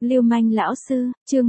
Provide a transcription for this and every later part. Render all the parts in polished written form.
Lưu manh lão sư, chương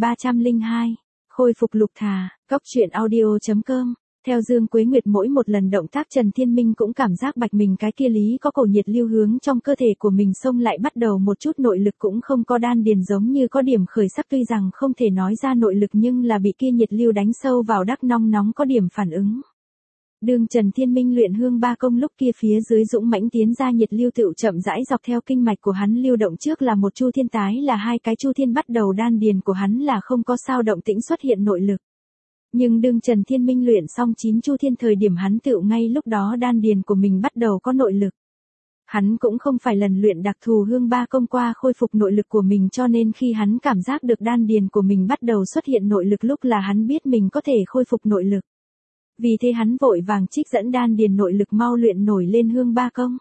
1302. Khôi phục lục thà, Cóc truyện audio.com. Theo Dương Quế Nguyệt mỗi một lần động tác Trần Thiên Minh cũng cảm giác bạch mình cái kia lý có cổ nhiệt lưu hướng trong cơ thể của mình xông lại bắt đầu một chút nội lực cũng không có đan điền giống như có điểm khởi sắc tuy rằng không thể nói ra nội lực nhưng là bị kia nhiệt lưu đánh sâu vào đắc nong nóng có điểm phản ứng. Đường Trần Thiên Minh luyện hương ba công lúc kia phía dưới dũng mãnh tiến ra nhiệt lưu tựu chậm rãi dọc theo kinh mạch của hắn lưu động trước là một chu thiên tái là hai cái chu thiên bắt đầu đan điền của hắn là không có sao động tĩnh xuất hiện nội lực. Nhưng đương Trần Thiên Minh luyện xong 9 chu thiên thời điểm hắn tựu ngay lúc đó đan điền của mình bắt đầu có nội lực. Hắn cũng không phải lần luyện đặc thù hương ba công qua khôi phục nội lực của mình cho nên khi hắn cảm giác được đan điền của mình bắt đầu xuất hiện nội lực lúc là hắn biết mình có thể khôi phục nội lực. Vì thế hắn vội vàng trích dẫn đan điền nội lực mau luyện nổi lên hương ba công.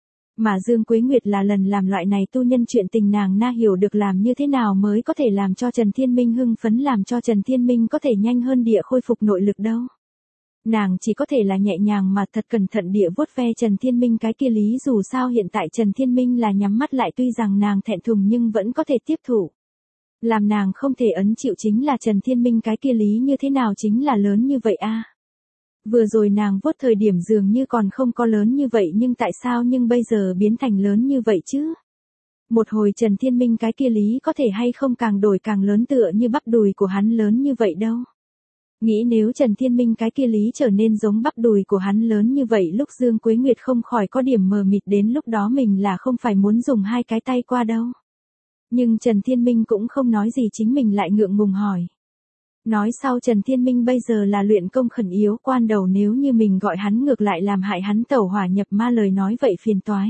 Mà Dương Quế Nguyệt là lần làm loại này tu nhân chuyện tình nàng na hiểu được làm như thế nào mới có thể làm cho Trần Thiên Minh hưng phấn làm cho Trần Thiên Minh có thể nhanh hơn địa khôi phục nội lực đâu. Nàng chỉ có thể là nhẹ nhàng mà thật cẩn thận địa vuốt ve Trần Thiên Minh cái kia lý dù sao hiện tại Trần Thiên Minh là nhắm mắt lại tuy rằng nàng thẹn thùng nhưng vẫn có thể tiếp thụ. Làm nàng không thể ấn chịu chính là Trần Thiên Minh cái kia lý như thế nào chính là lớn như vậy a. Vừa rồi nàng vuốt thời điểm dường như còn không có lớn như vậy nhưng tại sao nhưng bây giờ biến thành lớn như vậy chứ? Một hồi Trần Thiên Minh cái kia lý có thể hay không càng đổi càng lớn tựa như bắp đùi của hắn lớn như vậy đâu. Nghĩ nếu Trần Thiên Minh cái kia lý trở nên giống bắp đùi của hắn lớn như vậy lúc Dương Quế Nguyệt không khỏi có điểm mờ mịt đến lúc đó mình là không phải muốn dùng hai cái tay qua đâu. Nhưng Trần Thiên Minh cũng không nói gì chính mình lại ngượng ngùng hỏi. Nói sau Trần Thiên Minh bây giờ là luyện công khẩn yếu quan đầu nếu như mình gọi hắn ngược lại làm hại hắn tẩu hỏa nhập ma lời nói vậy phiền toái.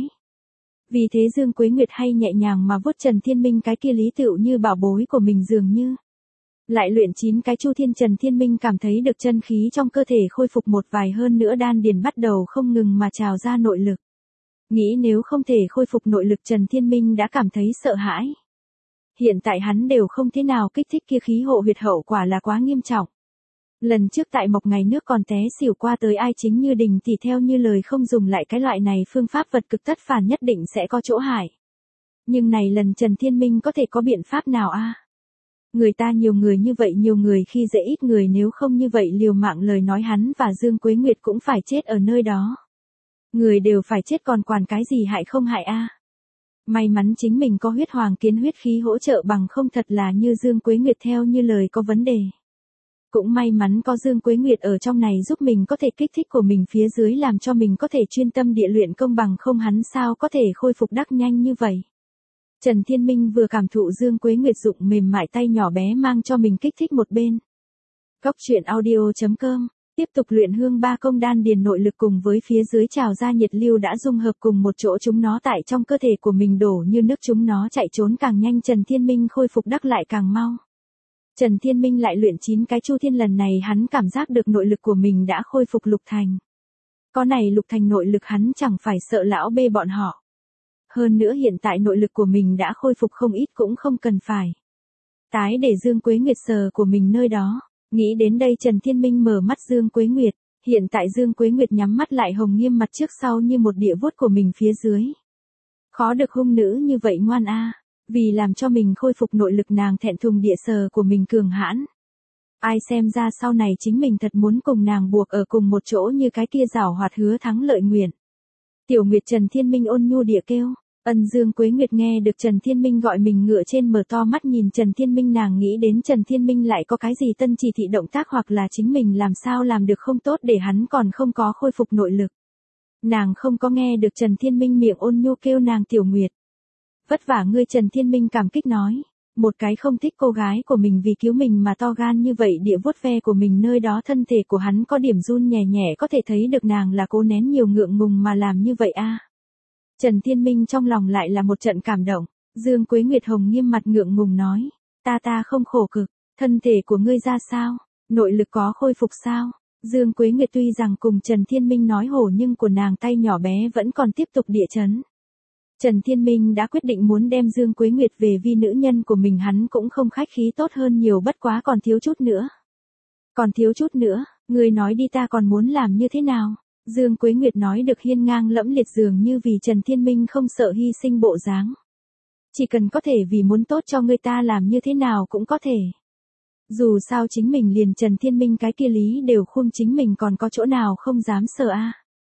Vì thế Dương Quế Nguyệt hay nhẹ nhàng mà vuốt Trần Thiên Minh cái kia lý tựu như bảo bối của mình dường như. Lại luyện 9 cái chu thiên Trần Thiên Minh cảm thấy được chân khí trong cơ thể khôi phục một vài hơn nữa đan điền bắt đầu không ngừng mà trào ra nội lực. Nghĩ nếu không thể khôi phục nội lực Trần Thiên Minh đã cảm thấy sợ hãi. Hiện tại hắn đều không thế nào kích thích kia khí hộ huyệt hậu quả là quá nghiêm trọng. Lần trước tại Mộc ngày nước còn té xỉu qua tới ai chính như Đình thì theo như lời không dùng lại cái loại này phương pháp vật cực tất phản nhất định sẽ có chỗ hại. Nhưng này lần Trần Thiên Minh có thể có biện pháp nào a? Người ta nhiều người như vậy nhiều người khi dễ ít người nếu không như vậy liều mạng lời nói hắn và Dương Quế Nguyệt cũng phải chết ở nơi đó. Người đều phải chết còn quản cái gì hại không hại a? May mắn chính mình có huyết hoàng kiến huyết khí hỗ trợ bằng không thật là như Dương Quế Nguyệt theo như lời có vấn đề. Cũng may mắn có Dương Quế Nguyệt ở trong này giúp mình có thể kích thích của mình phía dưới làm cho mình có thể chuyên tâm địa luyện công bằng không hắn sao có thể khôi phục đắc nhanh như vậy. Trần Thiên Minh vừa cảm thụ Dương Quế Nguyệt dụng mềm mại tay nhỏ bé mang cho mình kích thích một bên. Cóc truyện audio.com. Tiếp tục luyện hương ba công đan điền nội lực cùng với phía dưới trào ra nhiệt lưu đã dung hợp cùng một chỗ chúng nó tại trong cơ thể của mình đổ như nước chúng nó chạy trốn càng nhanh Trần Thiên Minh khôi phục đắc lại càng mau. Trần Thiên Minh lại luyện 9 cái chu thiên lần này hắn cảm giác được nội lực của mình đã khôi phục lục thành. Có này lục thành nội lực hắn chẳng phải sợ lão bê bọn họ. Hơn nữa hiện tại nội lực của mình đã khôi phục không ít cũng không cần phải. Tái để Dương Quế Nguyệt sờ của mình nơi đó. Nghĩ đến đây Trần Thiên Minh mở mắt Dương Quế Nguyệt, hiện tại Dương Quế Nguyệt nhắm mắt lại hồng nghiêm mặt trước sau như một địa vuốt của mình phía dưới. Khó được hung nữ như vậy ngoan a, vì làm cho mình khôi phục nội lực nàng thẹn thùng địa sờ của mình cường hãn. Ai xem ra sau này chính mình thật muốn cùng nàng buộc ở cùng một chỗ như cái kia giảo hoạt hứa thắng lợi nguyện. Tiểu Nguyệt Trần Thiên Minh ôn nhu địa kêu. Ân Dương Quế Nguyệt nghe được Trần Thiên Minh gọi mình ngửa trên mở to mắt nhìn Trần Thiên Minh nàng nghĩ đến Trần Thiên Minh lại có cái gì tân chỉ thị động tác hoặc là chính mình làm sao làm được không tốt để hắn còn không có khôi phục nội lực. Nàng không có nghe được Trần Thiên Minh miệng ôn nhu kêu nàng Tiểu Nguyệt. Vất vả ngươi Trần Thiên Minh cảm kích nói. Một cái không thích cô gái của mình vì cứu mình mà to gan như vậy địa vuốt ve của mình nơi đó thân thể của hắn có điểm run nhẹ nhẹ có thể thấy được nàng là cố nén nhiều ngượng ngùng mà làm như vậy a. Trần Thiên Minh trong lòng lại là một trận cảm động, Dương Quế Nguyệt hồng nghiêm mặt ngượng ngùng nói, ta không khổ cực, thân thể của ngươi ra sao, nội lực có khôi phục sao, Dương Quế Nguyệt tuy rằng cùng Trần Thiên Minh nói hổ nhưng của nàng tay nhỏ bé vẫn còn tiếp tục địa chấn. Trần Thiên Minh đã quyết định muốn đem Dương Quế Nguyệt về vì nữ nhân của mình hắn cũng không khách khí tốt hơn nhiều bất quá còn thiếu chút nữa. Còn thiếu chút nữa, ngươi nói đi ta còn muốn làm như thế nào? Dương Quế Nguyệt nói được hiên ngang lẫm liệt dường như vì Trần Thiên Minh không sợ hy sinh bộ dáng. Chỉ cần có thể vì muốn tốt cho ngươi ta làm như thế nào cũng có thể. Dù sao chính mình liền Trần Thiên Minh cái kia lý đều khum chính mình còn có chỗ nào không dám sờ a.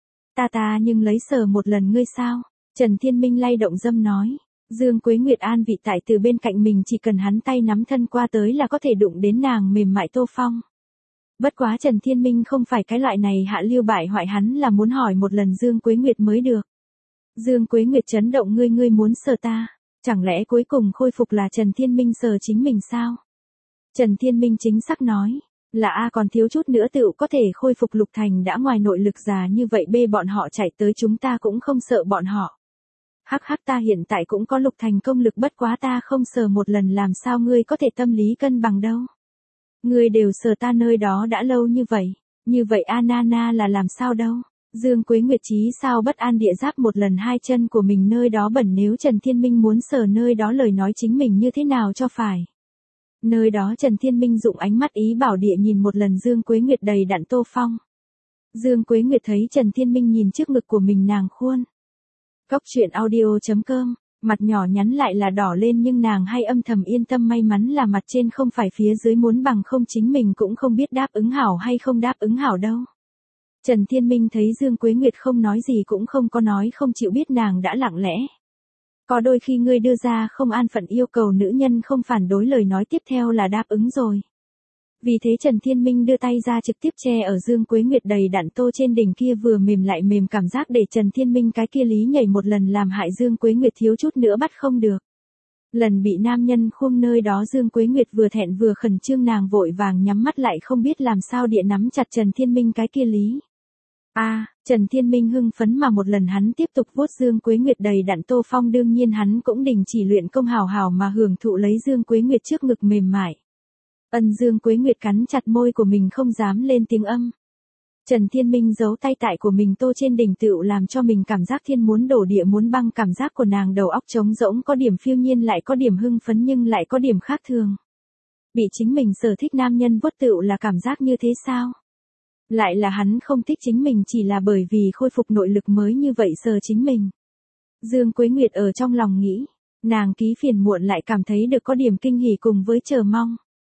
Ta nhưng lấy sờ một lần ngươi sao? Trần Thiên Minh lay động dâm nói. Dương Quế Nguyệt an vị tại từ bên cạnh mình chỉ cần hắn tay nắm thân qua tới là có thể đụng đến nàng mềm mại Tô Phong. Bất quá Trần Thiên Minh không phải cái loại này hạ lưu bại hoại, hắn là muốn hỏi một lần Dương Quế Nguyệt mới được. Dương Quế Nguyệt chấn động, ngươi muốn sờ ta, chẳng lẽ cuối cùng khôi phục là Trần Thiên Minh sờ chính mình sao? Trần Thiên Minh chính xác nói, là a còn thiếu chút nữa tựu có thể khôi phục Lục Thành đã ngoài nội lực già như vậy bê bọn họ chạy tới chúng ta cũng không sợ bọn họ. Hắc ta hiện tại cũng có Lục Thành công lực bất quá ta không sờ một lần làm sao ngươi có thể tâm lý cân bằng đâu. Ngươi đều sờ ta nơi đó đã lâu như vậy Anana là làm sao đâu. Dương Quế Nguyệt chí sao bất an địa giáp một lần hai chân của mình nơi đó bẩn, nếu Trần Thiên Minh muốn sờ nơi đó lời nói chính mình như thế nào cho phải. Nơi đó Trần Thiên Minh dụng ánh mắt ý bảo địa nhìn một lần Dương Quế Nguyệt đầy đặn Tô Phong. Dương Quế Nguyệt thấy Trần Thiên Minh nhìn trước ngực của mình nàng khuôn. Cóc truyện audio.com, mặt nhỏ nhắn lại là đỏ lên nhưng nàng hay âm thầm yên tâm, may mắn là mặt trên không phải phía dưới, muốn bằng không chính mình cũng không biết đáp ứng hảo hay không đáp ứng hảo đâu. Trần Thiên Minh thấy Dương Quế Nguyệt không nói gì cũng không có nói không chịu biết nàng đã lặng lẽ. Có đôi khi ngươi đưa ra không an phận yêu cầu nữ nhân không phản đối lời nói tiếp theo là đáp ứng rồi. Vì thế Trần Thiên Minh đưa tay ra trực tiếp che ở Dương Quế Nguyệt đầy đặn tô trên đỉnh kia vừa mềm lại mềm, cảm giác để Trần Thiên Minh cái kia lý nhảy một lần làm hại Dương Quế Nguyệt thiếu chút nữa bắt không được. Lần bị nam nhân khum nơi đó Dương Quế Nguyệt vừa thẹn vừa khẩn trương, nàng vội vàng nhắm mắt lại không biết làm sao địa nắm chặt Trần Thiên Minh cái kia lý. Trần Thiên Minh hưng phấn mà một lần hắn tiếp tục vuốt Dương Quế Nguyệt đầy đặn Tô Phong, đương nhiên hắn cũng đình chỉ luyện công hào hào mà hưởng thụ lấy Dương Quế Nguyệt trước ngực mềm mại. Dương Quế Nguyệt cắn chặt môi của mình không dám lên tiếng âm. Trần Thiên Minh giấu tay tại của mình tô trên đỉnh tựu làm cho mình cảm giác thiên muốn đổ địa muốn băng, cảm giác của nàng đầu óc trống rỗng, có điểm phiêu nhiên lại có điểm hưng phấn nhưng lại có điểm khác thường. Bị chính mình sở thích nam nhân vuốt tựu là cảm giác như thế sao? Lại là hắn không thích chính mình chỉ là bởi vì khôi phục nội lực mới như vậy sờ chính mình. Dương Quế Nguyệt ở trong lòng nghĩ, nàng ký phiền muộn lại cảm thấy được có điểm kinh hỉ cùng với chờ mong.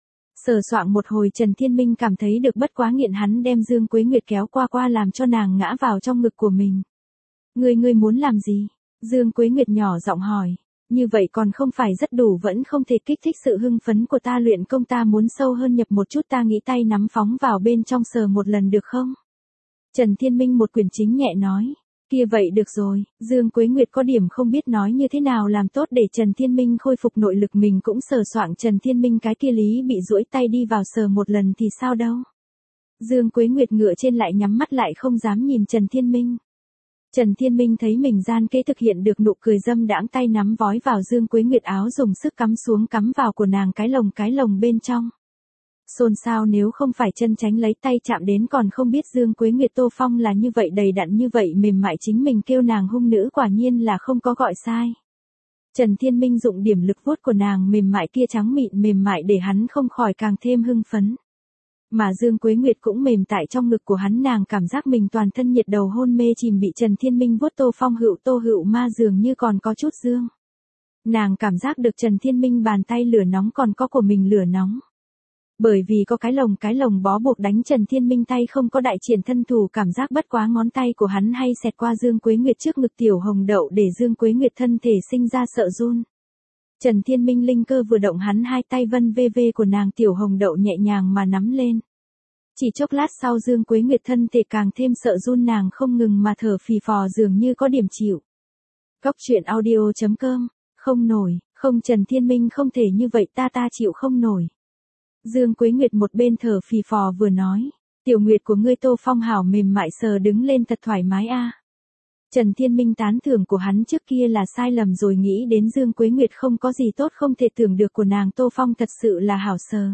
Sờ soạng một hồi Trần Thiên Minh cảm thấy được bất quá nghiện, hắn đem Dương Quế Nguyệt kéo qua làm cho nàng ngã vào trong ngực của mình. Ngươi muốn làm gì? Dương Quế Nguyệt nhỏ giọng hỏi. Như vậy còn không phải rất đủ, vẫn không thể kích thích sự hưng phấn của ta, luyện công ta muốn sâu hơn nhập một chút, ta nghĩ tay nắm phóng vào bên trong sờ một lần được không? Trần Thiên Minh một quyền chính nhẹ nói. Kia vậy được rồi. Dương Quế Nguyệt có điểm không biết nói như thế nào làm tốt để Trần Thiên Minh khôi phục nội lực, mình cũng sờ soạng Trần Thiên Minh cái kia lý bị duỗi tay đi vào sờ một lần thì sao đâu. Dương Quế Nguyệt ngựa trên lại nhắm mắt lại không dám nhìn Trần Thiên Minh. Trần Thiên Minh thấy mình gian kế thực hiện được nụ cười dâm đãng, tay nắm vói vào Dương Quế Nguyệt áo dùng sức cắm xuống, cắm vào của nàng cái lồng bên trong. Xôn xao, nếu không phải chân tránh lấy tay chạm đến còn không biết Dương Quế Nguyệt Tô Phong là như vậy đầy đặn như vậy mềm mại, chính mình kêu nàng hung nữ quả nhiên là không có gọi sai. Trần Thiên Minh dụng điểm lực vuốt của nàng mềm mại kia trắng mịn mềm mại để hắn không khỏi càng thêm hưng phấn. Mà Dương Quế Nguyệt cũng mềm tại trong ngực của hắn, nàng cảm giác mình toàn thân nhiệt đầu hôn mê chìm bị Trần Thiên Minh vuốt Tô Phong Tô hữu ma dường như còn có chút dương. Nàng cảm giác được Trần Thiên Minh bàn tay lửa nóng còn có của mình lửa nóng. Bởi vì có cái lồng bó buộc đánh Trần Thiên Minh tay không có đại triển thân thủ, cảm giác bất quá ngón tay của hắn hay xẹt qua Dương Quế Nguyệt trước ngực tiểu hồng đậu để Dương Quế Nguyệt thân thể sinh ra sợ run. Trần Thiên Minh linh cơ vừa động, hắn hai tay vân vê của nàng tiểu hồng đậu nhẹ nhàng mà nắm lên. Chỉ chốc lát sau Dương Quế Nguyệt thân thể càng thêm sợ run, nàng không ngừng mà thở phì phò dường như có điểm chịu. Cóc truyện audio.com, không nổi, không Trần Thiên Minh không thể như vậy, ta chịu không nổi. Dương Quế Nguyệt một bên thở phì phò vừa nói, tiểu Nguyệt của ngươi Tô Phong hảo mềm mại, sờ đứng lên thật thoải mái a. Trần Thiên Minh tán thưởng của hắn trước kia là sai lầm rồi, nghĩ đến Dương Quế Nguyệt không có gì tốt không thể tưởng được của nàng Tô Phong thật sự là hảo sờ.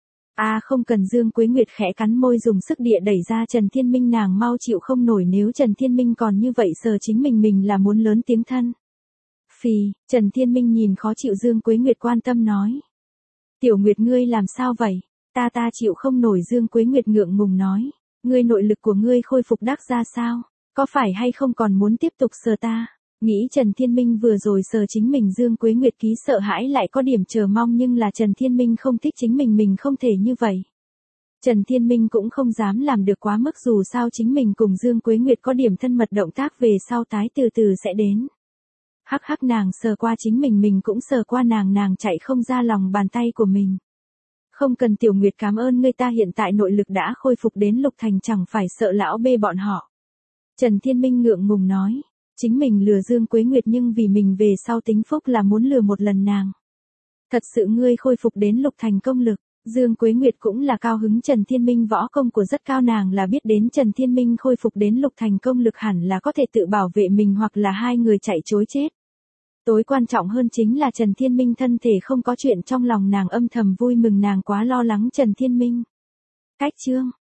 Không cần. Dương Quế Nguyệt khẽ cắn môi dùng sức địa đẩy ra Trần Thiên Minh, nàng mau chịu không nổi, nếu Trần Thiên Minh còn như vậy sờ chính mình là muốn lớn tiếng thân. Phì, Trần Thiên Minh nhìn khó chịu Dương Quế Nguyệt quan tâm nói. Tiểu Nguyệt ngươi làm sao vậy? Ta chịu không nổi. Dương Quế Nguyệt ngượng ngùng nói. Ngươi nội lực của ngươi khôi phục đắc ra sao? Có phải hay không còn muốn tiếp tục sờ ta? Nghĩ Trần Thiên Minh vừa rồi sờ chính mình Dương Quế Nguyệt ký sợ hãi lại có điểm chờ mong nhưng là Trần Thiên Minh không thích chính mình không thể như vậy. Trần Thiên Minh cũng không dám làm được quá mức dù sao chính mình cùng Dương Quế Nguyệt có điểm thân mật động tác về sau tái từ từ sẽ đến. Hắc hắc nàng sờ qua chính mình cũng sờ qua nàng chạy không ra lòng bàn tay của mình. Không cần Tiểu Nguyệt cảm ơn ngươi ta hiện tại nội lực đã khôi phục đến Lục Thành chẳng phải sợ lão bê bọn họ. Trần Thiên Minh ngượng ngùng nói, chính mình lừa Dương Quế Nguyệt nhưng vì mình về sau tính phúc là muốn lừa một lần nàng. Thật sự ngươi khôi phục đến Lục Thành công lực, Dương Quế Nguyệt cũng là cao hứng Trần Thiên Minh võ công của rất cao nàng là biết đến Trần Thiên Minh khôi phục đến Lục Thành công lực hẳn là có thể tự bảo vệ mình hoặc là hai người chạy chối chết. Tối quan trọng hơn chính là Trần Thiên Minh thân thể không có chuyện trong lòng nàng âm thầm vui mừng nàng quá lo lắng Trần Thiên Minh. Cách chương